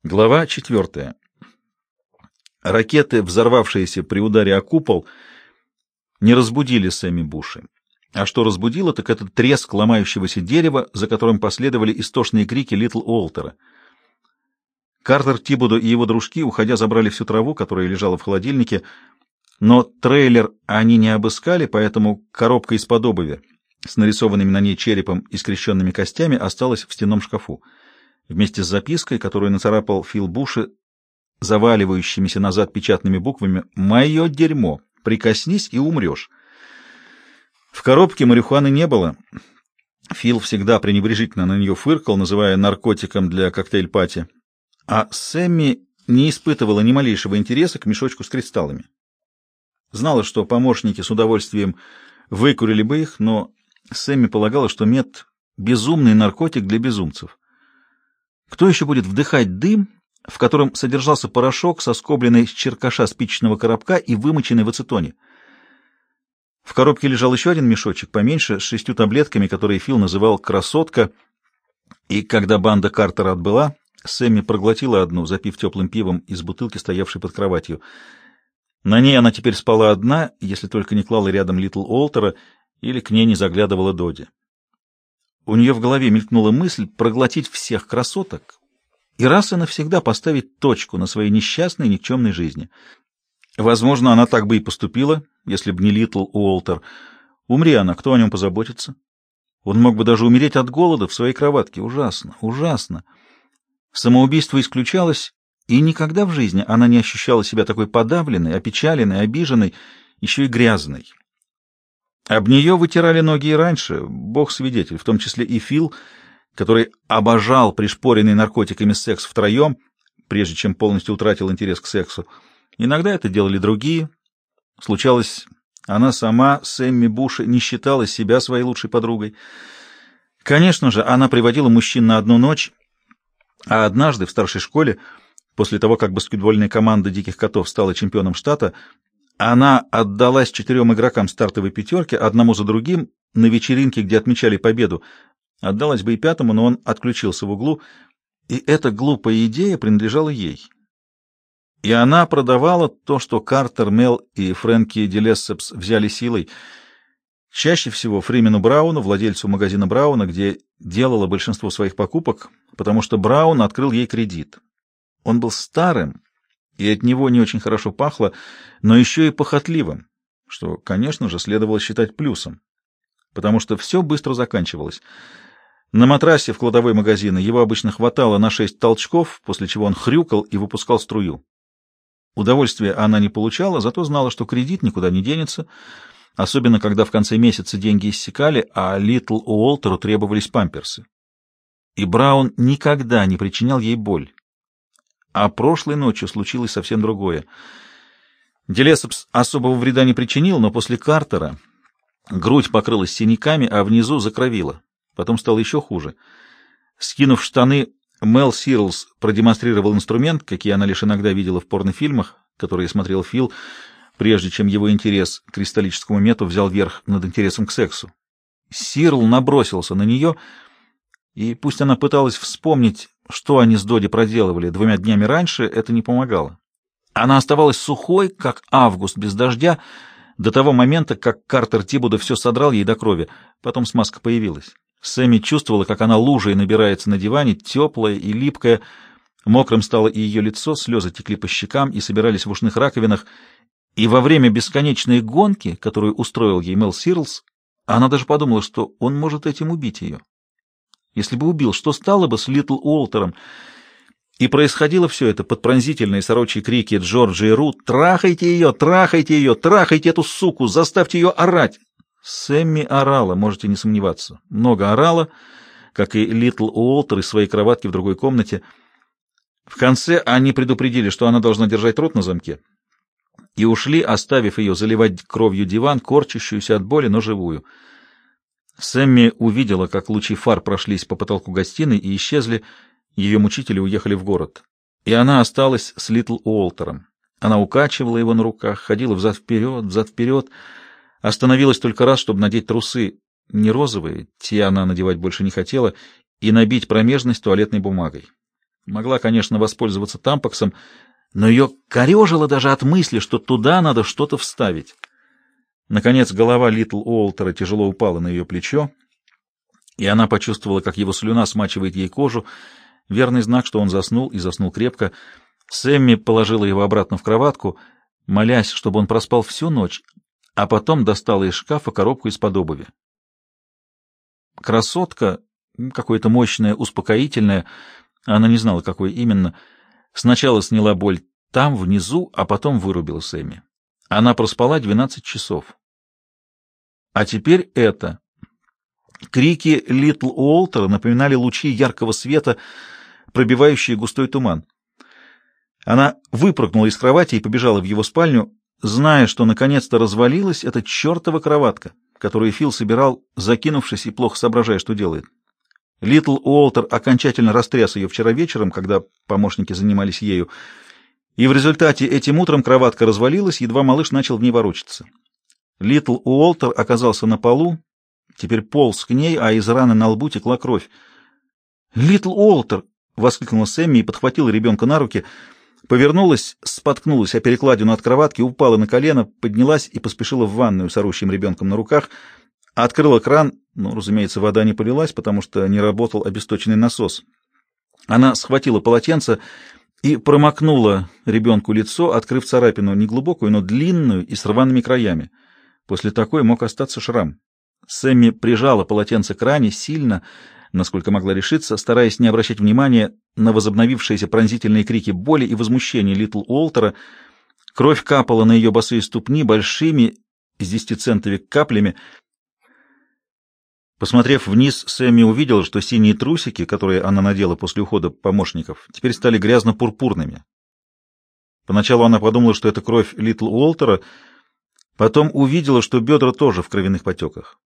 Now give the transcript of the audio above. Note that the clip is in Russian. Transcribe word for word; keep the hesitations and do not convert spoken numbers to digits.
Глава четвертая. Ракеты, взорвавшиеся при ударе о купол, не разбудили Сэмми Буши. А что разбудило, так это треск ломающегося дерева, за которым последовали истошные крики Литл Уолтера. Картер Тибудо и его дружки, уходя, забрали всю траву, которая лежала в холодильнике, но трейлер они не обыскали, поэтому коробка из-под обуви с нарисованными на ней черепом и скрещенными костями осталась в стенном шкафу, вместе с запиской, которую нацарапал Фил Буши заваливающимися назад печатными буквами: «Мое дерьмо! Прикоснись и умрешь!» В коробке марихуаны не было. Фил всегда пренебрежительно на нее фыркал, называя наркотиком для коктейль-пати, а Сэмми не испытывала ни малейшего интереса к мешочку с кристаллами. Знала, что помощники с удовольствием выкурили бы их, но Сэмми полагала, что мед — безумный наркотик для безумцев. Кто еще будет вдыхать дым, в котором содержался порошок, соскобленный с черкаша спичечного коробка и вымоченный в ацетоне? В коробке лежал еще один мешочек, поменьше, с шестью таблетками, которые Фил называл «красотка», и когда банда Картера отбыла, Сэмми проглотила одну, запив теплым пивом из бутылки, стоявшей под кроватью. На ней она теперь спала одна, если только не клала рядом Литл Уолтера или к ней не заглядывала Доди. У нее в голове мелькнула мысль проглотить всех красоток и раз и навсегда поставить точку на своей несчастной, никчемной жизни. Возможно, она так бы и поступила, если бы не Литл Уолтер. Умри она, кто о нем позаботится? Он мог бы даже умереть от голода в своей кроватке. Ужасно, ужасно. Самоубийство исключалось, и никогда в жизни она не ощущала себя такой подавленной, опечаленной, обиженной, еще и грязной. Об нее вытирали ноги и раньше, бог свидетель, в том числе и Фил, который обожал пришпоренный наркотиками секс втроем, прежде чем полностью утратил интерес к сексу. Иногда это делали другие. Случалось, она сама, Сэмми Буши, не считала себя своей лучшей подругой. Конечно же, она приводила мужчин на одну ночь, а однажды в старшей школе, после того, как баскетбольная команда «Диких котов» стала чемпионом штата, она отдалась четырем игрокам стартовой пятерки, одному за другим, на вечеринке, где отмечали победу. Отдалась бы и пятому, но он отключился в углу, и эта глупая идея принадлежала ей. И она продавала то, что Картер, Мел и Фрэнки Делессепс взяли силой. Чаще всего Фримену Брауну, владельцу магазина Брауна, где делала большинство своих покупок, потому что Браун открыл ей кредит. Он был старым, и от него не очень хорошо пахло, но еще и похотливым, что, конечно же, следовало считать плюсом, потому что все быстро заканчивалось. На матрасе в кладовой магазина его обычно хватало на шесть толчков, после чего он хрюкал и выпускал струю. Удовольствия она не получала, зато знала, что кредит никуда не денется, особенно когда в конце месяца деньги иссякали, а Литл Уолтеру требовались памперсы. И Браун никогда не причинял ей боль. А прошлой ночью случилось совсем другое. Делессепс особого вреда не причинил, но после Картера грудь покрылась синяками, а внизу закровила. Потом стало еще хуже. Скинув штаны, Мел Сирлс продемонстрировал инструмент, какие она лишь иногда видела в порнофильмах, которые смотрел Фил, прежде чем его интерес к кристаллическому мету взял верх над интересом к сексу. Сирл набросился на нее, и пусть она пыталась вспомнить, что они с Доди проделывали двумя днями раньше, это не помогало. Она оставалась сухой, как август без дождя, до того момента, как Картер Тибудо все содрал ей до крови. Потом смазка появилась. Сэмми чувствовала, как она лужей набирается на диване, теплая и липкая. Мокрым стало и ее лицо, слезы текли по щекам и собирались в ушных раковинах. И во время бесконечной гонки, которую устроил ей Мел Сирлс, она даже подумала, что он может этим убить ее. Если бы убил, что стало бы с Литл Уолтером? И происходило все это под пронзительные сорочьи крики Джорджа и Ру: «Трахайте ее! Трахайте ее! Трахайте эту суку! Заставьте ее орать!» Сэмми орала, можете не сомневаться. Много орала, как и Литл Уолтер из своей кроватки в другой комнате. В конце они предупредили, что она должна держать рот на замке, и ушли, оставив ее заливать кровью диван, корчащуюся от боли, но живую. Сэмми увидела, как лучи фар прошлись по потолку гостиной и исчезли, ее мучители уехали в город. И она осталась с Литл Уолтером. Она укачивала его на руках, ходила взад-вперед, взад-вперед, остановилась только раз, чтобы надеть трусы, не розовые, те она надевать больше не хотела, и набить промежность туалетной бумагой. Могла, конечно, воспользоваться тампаксом, но ее корежило даже от мысли, что туда надо что-то вставить. Наконец голова Литл Уолтера тяжело упала на ее плечо, и она почувствовала, как его слюна смачивает ей кожу, верный знак, что он заснул, и заснул крепко. Сэмми положила его обратно в кроватку, молясь, чтобы он проспал всю ночь, а потом достала из шкафа коробку из-под обуви. Красотка, какое-то мощное, успокоительное, она не знала, какое именно, сначала сняла боль там, внизу, а потом вырубила Сэмми. Она проспала двенадцать часов. А теперь это. Крики Литл Уолтера напоминали лучи яркого света, пробивающие густой туман. Она выпрыгнула из кровати и побежала в его спальню, зная, что наконец-то развалилась эта чертова кроватка, которую Фил собирал, закинувшись и плохо соображая, что делает. Литл Уолтер окончательно растряс ее вчера вечером, когда помощники занимались ею, и в результате этим утром кроватка развалилась, едва малыш начал в ней ворочаться. Литл Уолтер оказался на полу, теперь полз к ней, а из раны на лбу текла кровь. «Литл Уолтер!» — воскликнула Сэмми и подхватила ребенка на руки, повернулась, споткнулась о перекладину от кроватки, упала на колено, поднялась и поспешила в ванную с орущим ребенком на руках, открыла кран, ну, разумеется, вода не полилась, потому что не работал обесточенный насос. Она схватила полотенце и промокнула ребенку лицо, открыв царапину, не глубокую, но длинную и с рваными краями. После такой мог остаться шрам. Сэмми прижала полотенце к ране сильно, насколько могла решиться, стараясь не обращать внимания на возобновившиеся пронзительные крики боли и возмущения Литл Уолтера. Кровь капала на ее босые ступни большими с десятицентовик каплями. Посмотрев вниз, Сэмми увидела, что синие трусики, которые она надела после ухода помощников, теперь стали грязно-пурпурными. Поначалу она подумала, что это кровь Литл Уолтера, потом увидела, что бедра тоже в кровяных потеках.